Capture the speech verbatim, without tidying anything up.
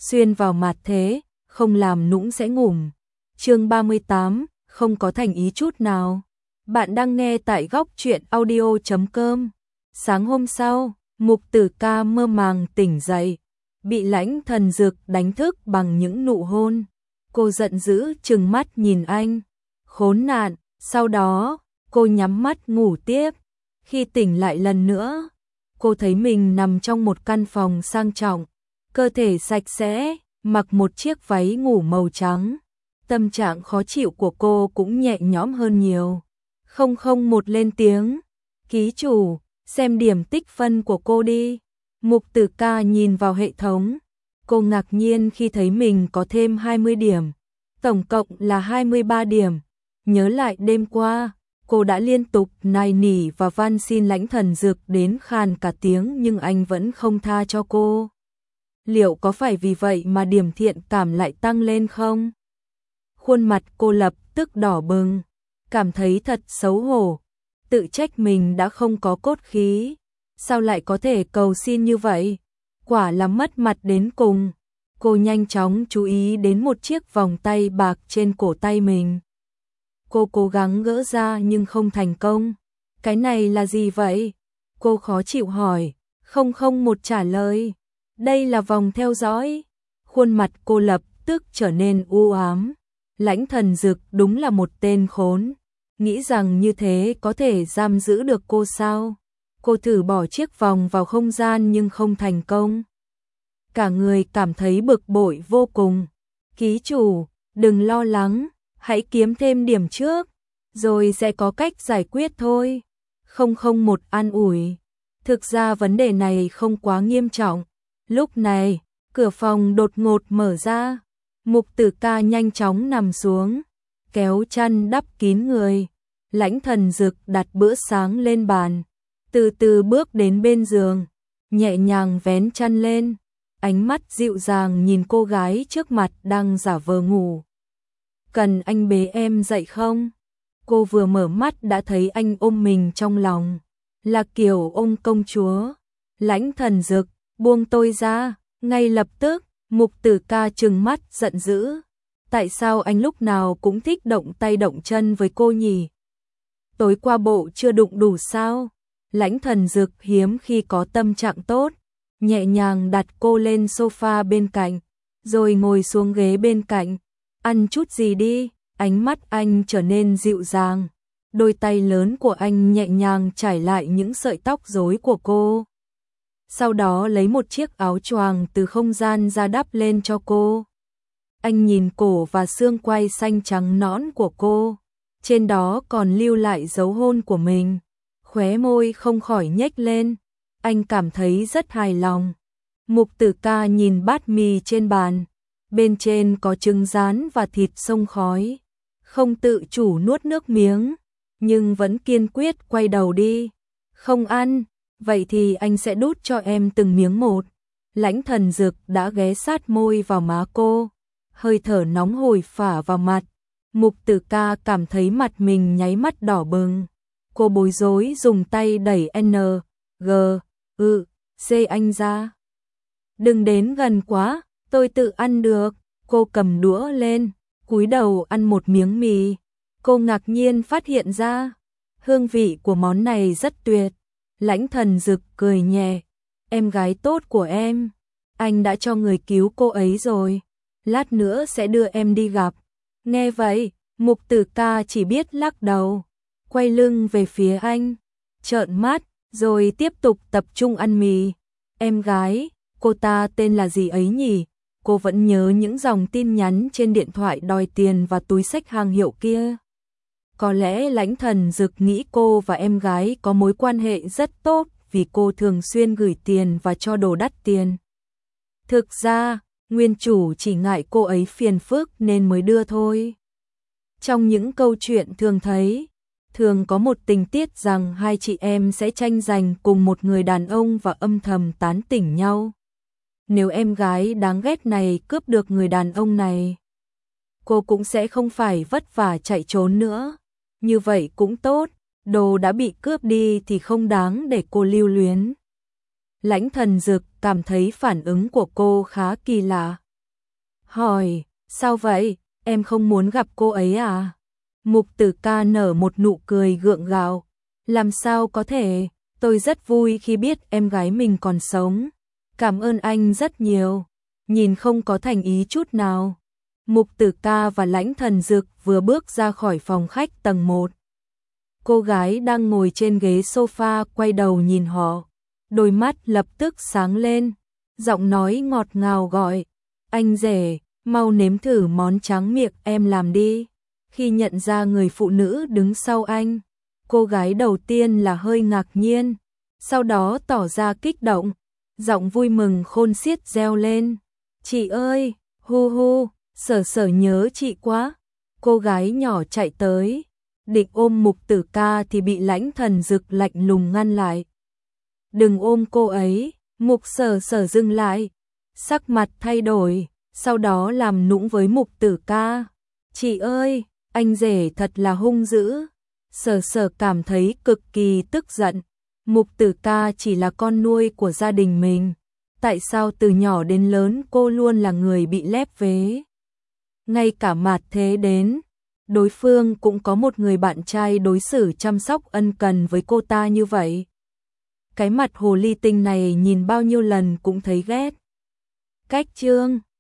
xuyên vào mặt thế, không làm nũng sẽ ngủm. Chương ba mươi tám, không có thành ý chút nào. Bạn đang nghe tại góc truyện audio chấm com. Sáng hôm sau, Mục Tử Ca mơ màng tỉnh dậy, bị Lãnh Thần Dực đánh thức bằng những nụ hôn. Cô giận dữ trừng mắt nhìn anh, khốn nạn, sau đó, cô nhắm mắt ngủ tiếp. Khi tỉnh lại lần nữa, cô thấy mình nằm trong một căn phòng sang trọng, cơ thể sạch sẽ, mặc một chiếc váy ngủ màu trắng. Tâm trạng khó chịu của cô cũng nhẹ nhõm hơn nhiều. Không không một lên tiếng, ký chủ, xem điểm tích phân của cô đi. Mục Tử Ca nhìn vào hệ thống, cô ngạc nhiên khi thấy mình có thêm hai mươi điểm, tổng cộng là hai mươi ba điểm. Nhớ lại đêm qua, cô đã liên tục nài nỉ và van xin Lãnh Thần Dực đến khàn cả tiếng nhưng anh vẫn không tha cho cô. Liệu có phải vì vậy mà điểm thiện cảm lại tăng lên không? Khuôn mặt cô lập tức đỏ bừng, cảm thấy thật xấu hổ, tự trách mình đã không có cốt khí. Sao lại có thể cầu xin như vậy? Quả là mất mặt đến cùng. Cô nhanh chóng chú ý đến một chiếc vòng tay bạc trên cổ tay mình. Cô cố gắng gỡ ra nhưng không thành công. Cái này là gì vậy? Cô khó chịu hỏi. Không không một trả lời. Đây là vòng theo dõi. Khuôn mặt cô lập tức trở nên u ám. Lãnh Thần Dực đúng là một tên khốn. Nghĩ rằng như thế có thể giam giữ được cô sao? Cô thử bỏ chiếc vòng vào không gian nhưng không thành công. Cả người cảm thấy bực bội vô cùng. Ký chủ, đừng lo lắng, hãy kiếm thêm điểm trước, rồi sẽ có cách giải quyết thôi. Không không một an ủi. Thực ra vấn đề này không quá nghiêm trọng. Lúc này, cửa phòng đột ngột mở ra. Mục Tử Ca nhanh chóng nằm xuống, kéo chăn đắp kín người. Lãnh Thần Dực đặt bữa sáng lên bàn, từ từ bước đến bên giường, nhẹ nhàng vén chăn lên, ánh mắt dịu dàng nhìn cô gái trước mặt đang giả vờ ngủ. Cần anh bế em dậy không? Cô vừa mở mắt đã thấy anh ôm mình trong lòng, là kiểu ôm công chúa. Lãnh Thần Dực, buông tôi ra, ngay lập tức. Mục Tử Ca trừng mắt giận dữ. Tại sao anh lúc nào cũng thích động tay động chân với cô nhỉ? Tối qua bộ chưa đụng đủ sao? Lãnh Thần Dực hiếm khi có tâm trạng tốt, nhẹ nhàng đặt cô lên sofa bên cạnh, rồi ngồi xuống ghế bên cạnh. Ăn chút gì đi. Ánh mắt anh trở nên dịu dàng. Đôi tay lớn của anh nhẹ nhàng trải lại những sợi tóc rối của cô. Sau đó lấy một chiếc áo choàng từ không gian ra đắp lên cho cô. Anh nhìn cổ và xương quai xanh trắng nõn của cô, trên đó còn lưu lại dấu hôn của mình. Khóe môi không khỏi nhếch lên, anh cảm thấy rất hài lòng. Mục Tử Ca nhìn bát mì trên bàn, bên trên có trứng rán và thịt xông khói, không tự chủ nuốt nước miếng, nhưng vẫn kiên quyết quay đầu đi. Không ăn. Vậy thì anh sẽ đút cho em từng miếng một. Lãnh Thần Dực đã ghé sát môi vào má cô, hơi thở nóng hổi phả vào mặt. Mục Tử Ca cảm thấy mặt mình nháy mắt đỏ bừng. Cô bối rối dùng tay đẩy N, G, ư, C anh ra. Đừng đến gần quá, tôi tự ăn được. Cô cầm đũa lên, cúi đầu ăn một miếng mì. Cô ngạc nhiên phát hiện ra, hương vị của món này rất tuyệt. Lãnh Thần Dực cười nhẹ, em gái tốt của em, anh đã cho người cứu cô ấy rồi, lát nữa sẽ đưa em đi gặp. Nghe vậy, Mục Tử Ca chỉ biết lắc đầu, quay lưng về phía anh, trợn mắt, rồi tiếp tục tập trung ăn mì. Em gái, cô ta tên là gì ấy nhỉ? Cô vẫn nhớ những dòng tin nhắn trên điện thoại đòi tiền và túi xách hàng hiệu kia. Có lẽ Lãnh Thần Dực nghĩ cô và em gái có mối quan hệ rất tốt vì cô thường xuyên gửi tiền và cho đồ đắt tiền. Thực ra, nguyên chủ chỉ ngại cô ấy phiền phức nên mới đưa thôi. Trong những câu chuyện thường thấy, thường có một tình tiết rằng hai chị em sẽ tranh giành cùng một người đàn ông và âm thầm tán tỉnh nhau. Nếu em gái đáng ghét này cướp được người đàn ông này, cô cũng sẽ không phải vất vả chạy trốn nữa. Như vậy cũng tốt, đồ đã bị cướp đi thì không đáng để cô lưu luyến. Lãnh Thần Dực cảm thấy phản ứng của cô khá kỳ lạ. hỏi, sao vậy, em không muốn gặp cô ấy à? Mục Tử Ca nở một nụ cười gượng gạo, làm sao có thể, tôi rất vui khi biết em gái mình còn sống. Cảm ơn anh rất nhiều, nhìn không có thành ý chút nào. Mục Tử Ca và Lãnh Thần Dực vừa bước ra khỏi phòng khách tầng một. Cô gái đang ngồi trên ghế sofa quay đầu nhìn họ, đôi mắt lập tức sáng lên, giọng nói ngọt ngào gọi, anh rể, mau nếm thử món tráng miệng em làm đi. Khi nhận ra người phụ nữ đứng sau anh, cô gái đầu tiên là hơi ngạc nhiên, sau đó tỏ ra kích động, giọng vui mừng khôn xiết reo lên. Chị ơi, hu hu, Sở Sở nhớ chị quá. Cô gái nhỏ chạy tới, định ôm Mục Tử Ca thì bị Lãnh Thần Dực lạnh lùng ngăn lại. Đừng ôm cô ấy, Mục Sở Sở dừng lại, sắc mặt thay đổi, sau đó làm nũng với Mục Tử Ca. Chị ơi, anh rể thật là hung dữ. Sở Sở cảm thấy cực kỳ tức giận. Mục Tử Ca chỉ là con nuôi của gia đình mình. Tại sao từ nhỏ đến lớn cô luôn là người bị lép vế? Ngay cả Mạt Thế đến, đối phương cũng có một người bạn trai đối xử chăm sóc ân cần với cô ta như vậy. Cái mặt hồ ly tinh này nhìn bao nhiêu lần cũng thấy ghét. Cách chương